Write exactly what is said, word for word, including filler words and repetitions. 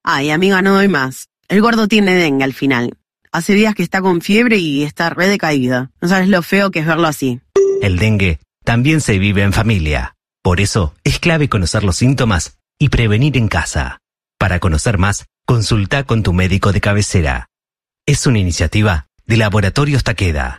Ay, amiga, no doy más. El gordo tiene dengue al final. Hace días que está con fiebre y está re decaída. No sabes lo feo que es verlo así. El dengue también se vive en familia. Por eso es clave conocer los síntomas y prevenir en casa. Para conocer más, consulta con tu médico de cabecera. Es una iniciativa de Laboratorios Takeda.